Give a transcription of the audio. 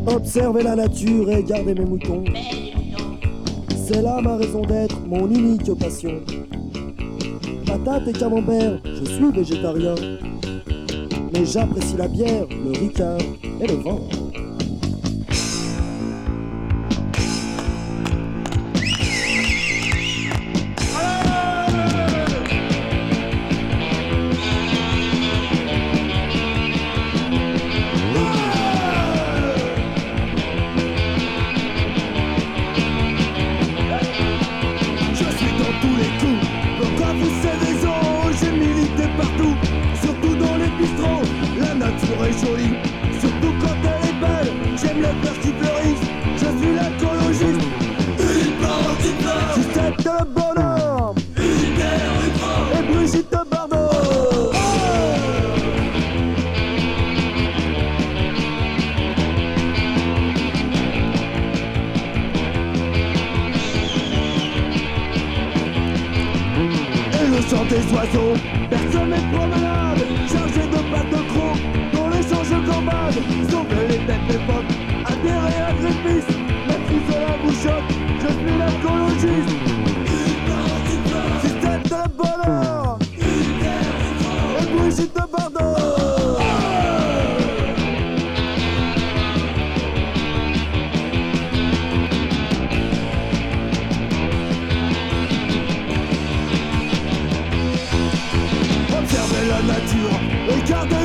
Observer la nature et garder mes moutons, c'est là ma raison d'être, mon unique passion. Patates et camembert, je suis végétarien, mais j'apprécie la bière, le ricard et le vin. Jolie, surtout quand elle est belle. J'aime les fleurs qui fleurissent. Je suis l'écologiste. Une plante, une fleur. Sucette de bonheur. Une terre, une fleur. Et Brigitte de Bardot. Oh et le chant des oiseaux. Personne n'est promenade. Chargé de pâtes de crocs. Sauver les têtes des phoques, adhérer à Greenpeace, maîtriser la bouchotte, je suis l'écologiste. Système de bonheur, et Brigitte de Bardot. Observez la nature, regardez